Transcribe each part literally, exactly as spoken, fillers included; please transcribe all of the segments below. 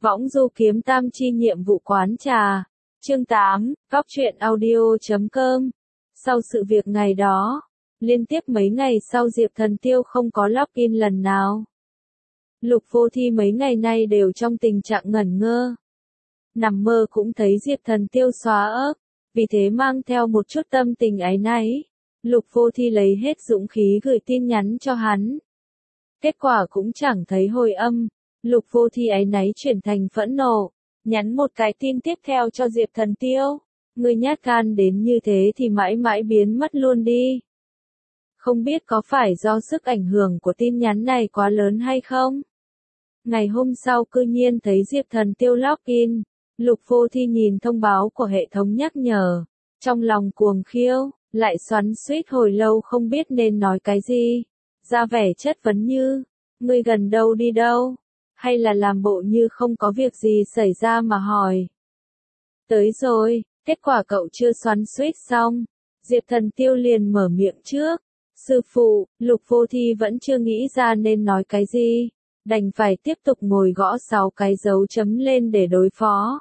Võng du kiếm tam chi nhiệm vụ quán trà. Chương tám, góc truyện audio.com. Sau sự việc ngày đó, liên tiếp mấy ngày sau Diệp Thần Tiêu không có login lần nào. Lục Vô Thi mấy ngày nay đều trong tình trạng ngẩn ngơ. Nằm mơ cũng thấy Diệp Thần Tiêu xóa ấp, vì thế mang theo một chút tâm tình áy náy. Lục Vô Thi lấy hết dũng khí gửi tin nhắn cho hắn. Kết quả cũng chẳng thấy hồi âm. Lục Vô Thi áy náy chuyển thành phẫn nộ, nhắn một cái tin tiếp theo cho Diệp Thần Tiêu. Ngươi nhát gan đến như thế thì mãi mãi biến mất luôn đi. Không biết có phải do sức ảnh hưởng của tin nhắn này quá lớn hay không? Ngày hôm sau cư nhiên thấy Diệp Thần Tiêu login. Lục Vô Thi nhìn thông báo của hệ thống nhắc nhở. Trong lòng cuồng khiêu, lại xoắn xuýt hồi lâu không biết nên nói cái gì. Ra vẻ chất vấn như, ngươi gần đâu đi đâu? Hay là làm bộ như không có việc gì xảy ra mà hỏi. Tới rồi, kết quả cậu chưa xoắn xuýt xong. Diệp Thần Tiêu liền mở miệng trước. Sư phụ, Lục Vô Thi vẫn chưa nghĩ ra nên nói cái gì. Đành phải tiếp tục ngồi gõ sáu cái dấu chấm lên để đối phó.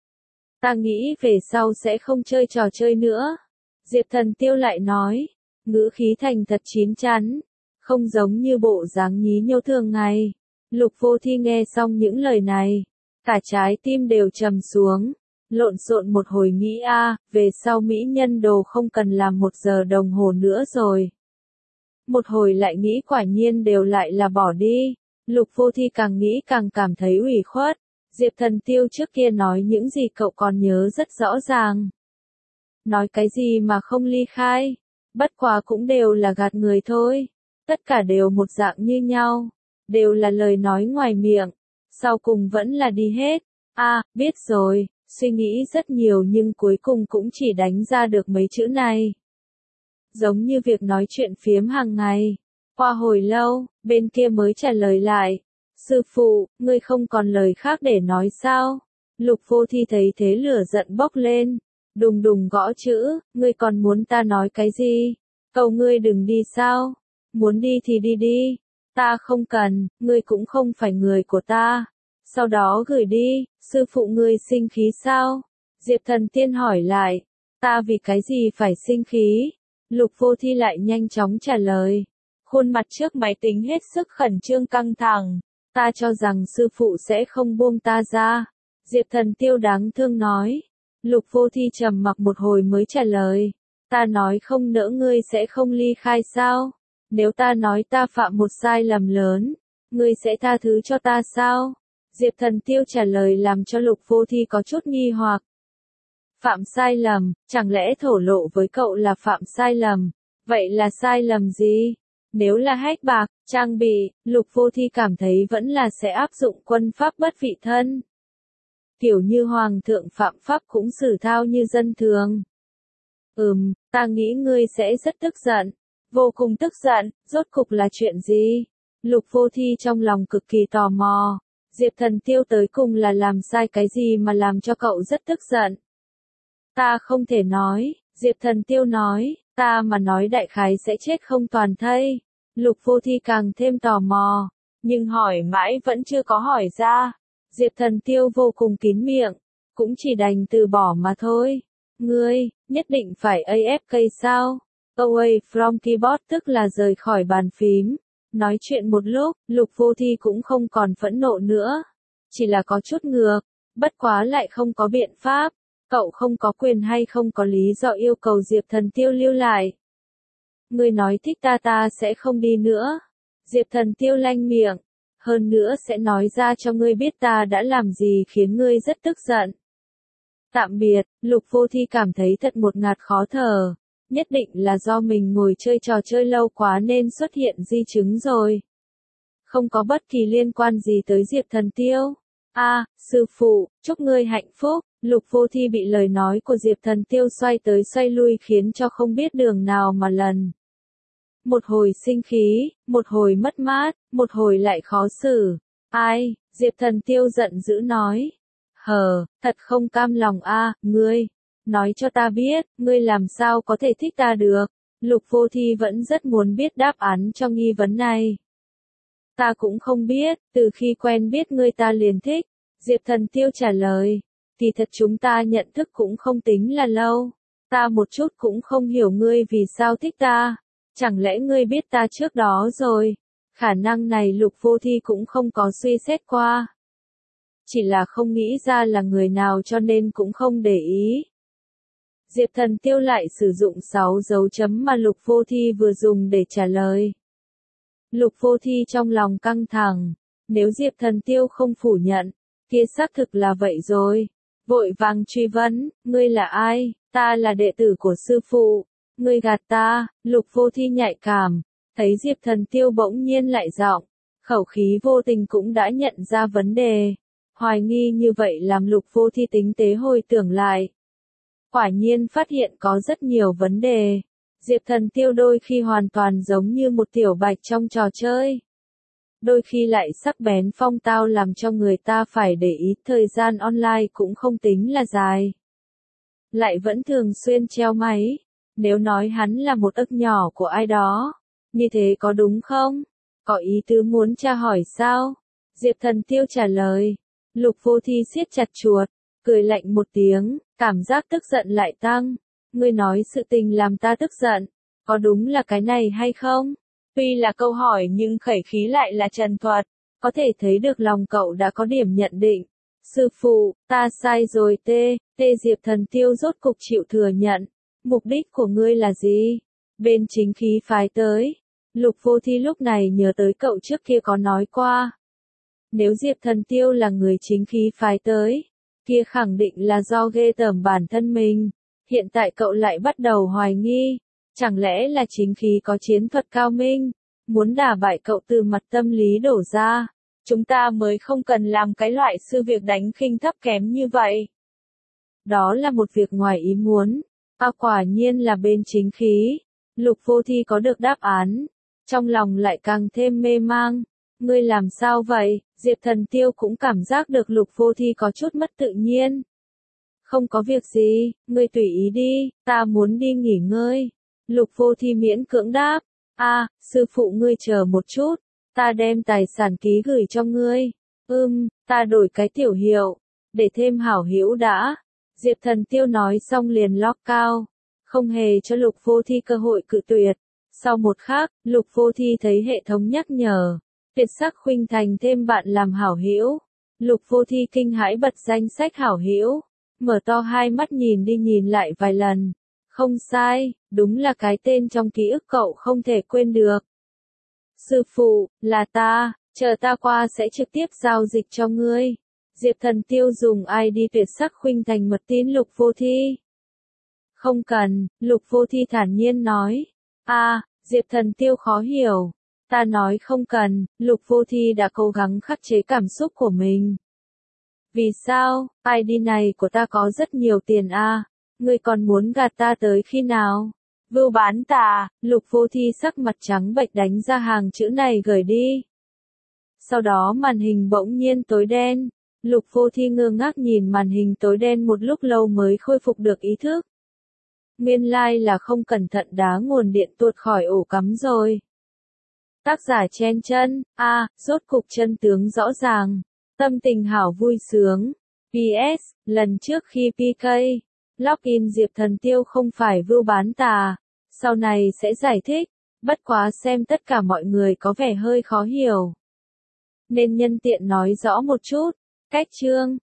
Ta nghĩ về sau sẽ không chơi trò chơi nữa. Diệp Thần Tiêu lại nói, ngữ khí thành thật chín chắn, không giống như bộ dáng nhí nhố thường ngày. Lục Vô Thi nghe xong những lời này, cả trái tim đều trầm xuống, lộn xộn một hồi nghĩ a, về sau mỹ nhân đồ không cần làm một giờ đồng hồ nữa rồi. Một hồi lại nghĩ quả nhiên đều lại là bỏ đi. Lục Vô Thi càng nghĩ càng cảm thấy ủy khuất. Diệp Thần Tiêu trước kia nói những gì cậu còn nhớ rất rõ ràng. Nói cái gì mà không ly khai, bất quá cũng đều là gạt người thôi. Tất cả đều một dạng như nhau, đều là lời nói ngoài miệng, sau cùng vẫn là đi hết. A, à, biết rồi, suy nghĩ rất nhiều nhưng cuối cùng cũng chỉ đánh ra được mấy chữ này. Giống như việc nói chuyện phiếm hàng ngày. Qua hồi lâu, bên kia mới trả lời lại. Sư phụ, ngươi không còn lời khác để nói sao? Lục Vô Thi thấy thế lửa giận bốc lên. Đùng đùng gõ chữ, ngươi còn muốn ta nói cái gì? Cầu ngươi đừng đi sao? Muốn đi thì đi đi. Ta không cần, ngươi cũng không phải người của ta. Sau đó gửi đi, sư phụ ngươi sinh khí sao? Diệp Thần Tiên hỏi lại. Ta vì cái gì phải sinh khí? Lục Vô Thi lại nhanh chóng trả lời. Khuôn mặt trước máy tính hết sức khẩn trương căng thẳng. Ta cho rằng sư phụ sẽ không buông ta ra. Diệp Thần Tiêu đáng thương nói. Lục Vô Thi trầm mặc một hồi mới trả lời. Ta nói không nỡ ngươi sẽ không ly khai sao? Nếu ta nói ta phạm một sai lầm lớn, ngươi sẽ tha thứ cho ta sao? Diệp Thần Tiêu trả lời làm cho Lục Vô Thi có chút nghi hoặc. Phạm sai lầm, chẳng lẽ thổ lộ với cậu là phạm sai lầm? Vậy là sai lầm gì? Nếu là hách bạc, trang bị, Lục Vô Thi cảm thấy vẫn là sẽ áp dụng quân pháp bất vị thân. Kiểu như hoàng thượng phạm pháp cũng xử thao như dân thường. Ừm, ta nghĩ ngươi sẽ rất tức giận. Vô cùng tức giận, rốt cục là chuyện gì? Lục Vô Thi trong lòng cực kỳ tò mò. Diệp Thần Tiêu tới cùng là làm sai cái gì mà làm cho cậu rất tức giận? Ta không thể nói, Diệp Thần Tiêu nói, ta mà nói đại khái sẽ chết không toàn thây. Lục Vô Thi càng thêm tò mò, nhưng hỏi mãi vẫn chưa có hỏi ra. Diệp Thần Tiêu vô cùng kín miệng, cũng chỉ đành từ bỏ mà thôi. Ngươi, nhất định phải a ép ca sao? Away from keyboard tức là rời khỏi bàn phím. Nói chuyện một lúc, Lục Vô Thi cũng không còn phẫn nộ nữa. Chỉ là có chút ngược, bất quá lại không có biện pháp. Cậu không có quyền hay không có lý do yêu cầu Diệp Thần Tiêu lưu lại. Ngươi nói thích ta ta sẽ không đi nữa. Diệp Thần Tiêu lanh miệng. Hơn nữa sẽ nói ra cho ngươi biết ta đã làm gì khiến ngươi rất tức giận. Tạm biệt, Lục Vô Thi cảm thấy thật một ngạt khó thở. Nhất định là do mình ngồi chơi trò chơi lâu quá nên xuất hiện di chứng rồi. Không có bất kỳ liên quan gì tới Diệp Thần Tiêu. A, à, sư phụ, chúc ngươi hạnh phúc. Lục Vô Thi bị lời nói của Diệp Thần Tiêu xoay tới xoay lui khiến cho không biết đường nào mà lần. Một hồi sinh khí, một hồi mất mát, một hồi lại khó xử. Ai, Diệp Thần Tiêu giận dữ nói. Hờ, thật không cam lòng a, à, ngươi. Nói cho ta biết, ngươi làm sao có thể thích ta được. Lục Vô Thi vẫn rất muốn biết đáp án cho nghi vấn này. Ta cũng không biết, từ khi quen biết ngươi ta liền thích. Diệp Thần Tiêu trả lời, kỳ thật chúng ta nhận thức cũng không tính là lâu. Ta một chút cũng không hiểu ngươi vì sao thích ta. Chẳng lẽ ngươi biết ta trước đó rồi? Khả năng này Lục Vô Thi cũng không có suy xét qua. Chỉ là không nghĩ ra là người nào cho nên cũng không để ý. Diệp Thần Tiêu lại sử dụng sáu dấu chấm mà Lục Vô Thi vừa dùng để trả lời. Lục Vô Thi trong lòng căng thẳng, nếu Diệp Thần Tiêu không phủ nhận, kia xác thực là vậy rồi. Vội vàng truy vấn, ngươi là ai? Ta là đệ tử của sư phụ. Ngươi gạt ta. Lục Vô Thi nhạy cảm, thấy Diệp Thần Tiêu bỗng nhiên lại giọng, khẩu khí vô tình cũng đã nhận ra vấn đề. Hoài nghi như vậy làm Lục Vô Thi tính tế hồi tưởng lại. Quả nhiên phát hiện có rất nhiều vấn đề. Diệp Thần Tiêu đôi khi hoàn toàn giống như một tiểu bạch trong trò chơi. Đôi khi lại sắc bén phong tao làm cho người ta phải để ý, thời gian online cũng không tính là dài. Lại vẫn thường xuyên treo máy. Nếu nói hắn là một ức nhỏ của ai đó, như thế có đúng không? Có ý tứ muốn tra hỏi sao? Diệp Thần Tiêu trả lời. Lục Vô Thi siết chặt chuột, cười lạnh một tiếng, cảm giác tức giận lại tăng. Ngươi nói sự tình làm ta tức giận, có đúng là cái này hay không? Tuy là câu hỏi nhưng khẩy khí lại là trần thuật, có thể thấy được lòng cậu đã có điểm nhận định. Sư phụ, ta sai rồi tê, tê Diệp Thần Tiêu rốt cục chịu thừa nhận. Mục đích của ngươi là gì? Bên chính khí phái tới. Lục Vô Thi lúc này nhớ tới cậu trước kia có nói qua. Nếu Diệp Thần Tiêu là người chính khí phái tới, kia khẳng định là do ghê tởm bản thân mình. Hiện tại cậu lại bắt đầu hoài nghi. Chẳng lẽ là chính khí có chiến thuật cao minh, muốn đả bại cậu từ mặt tâm lý đổ ra. Chúng ta mới không cần làm cái loại sư việc đánh khinh thấp kém như vậy. Đó là một việc ngoài ý muốn. À, quả nhiên là bên chính khí. Lục Vô Thi có được đáp án. Trong lòng lại càng thêm mê mang. Ngươi làm sao vậy? Diệp Thần Tiêu cũng cảm giác được Lục Vô Thi có chút mất tự nhiên. Không có việc gì, ngươi tùy ý đi, ta muốn đi nghỉ ngơi. Lục Vô Thi miễn cưỡng đáp. À, sư phụ ngươi chờ một chút. Ta đem tài sản ký gửi cho ngươi. Ừm, ta đổi cái tiểu hiệu. Để thêm hảo hữu đã. Diệp Thần Tiêu nói xong liền lock cao. Không hề cho Lục Vô Thi cơ hội cự tuyệt. Sau một khắc, Lục Vô Thi thấy hệ thống nhắc nhở. Tuyệt sắc khuynh thành thêm bạn làm hảo hữu. Lục Vô Thi kinh hãi bật danh sách hảo hữu. Mở to hai mắt nhìn đi nhìn lại vài lần. Không sai, đúng là cái tên trong ký ức cậu không thể quên được. Sư phụ, là ta, chờ ta qua sẽ trực tiếp giao dịch cho ngươi. Diệp Thần Tiêu dùng i đê tuyệt sắc khuynh thành mật tín Lục Vô Thi. Không cần, Lục Vô Thi thản nhiên nói. À, Diệp Thần Tiêu khó hiểu. Ta nói không cần, Lục Vô Thi đã cố gắng khắc chế cảm xúc của mình. Vì sao, i đê này của ta có rất nhiều tiền à, ngươi còn muốn gạt ta tới khi nào? Vưu bán tà, Lục Vô Thi sắc mặt trắng bệch đánh ra hàng chữ này gửi đi. Sau đó màn hình bỗng nhiên tối đen. Lục Vô Thi ngơ ngác nhìn màn hình tối đen một lúc lâu mới khôi phục được ý thức. Nguyên lai like là không cẩn thận đá nguồn điện tuột khỏi ổ cắm rồi. Tác giả chen chân, a, à, rốt cục chân tướng rõ ràng. Tâm tình hảo vui sướng. pê ét, lần trước khi pê ca, login Diệp Thần Tiêu không phải vưu bán tà. Sau này sẽ giải thích. Bất quá xem tất cả mọi người có vẻ hơi khó hiểu. Nên nhân tiện nói rõ một chút. Cách chương.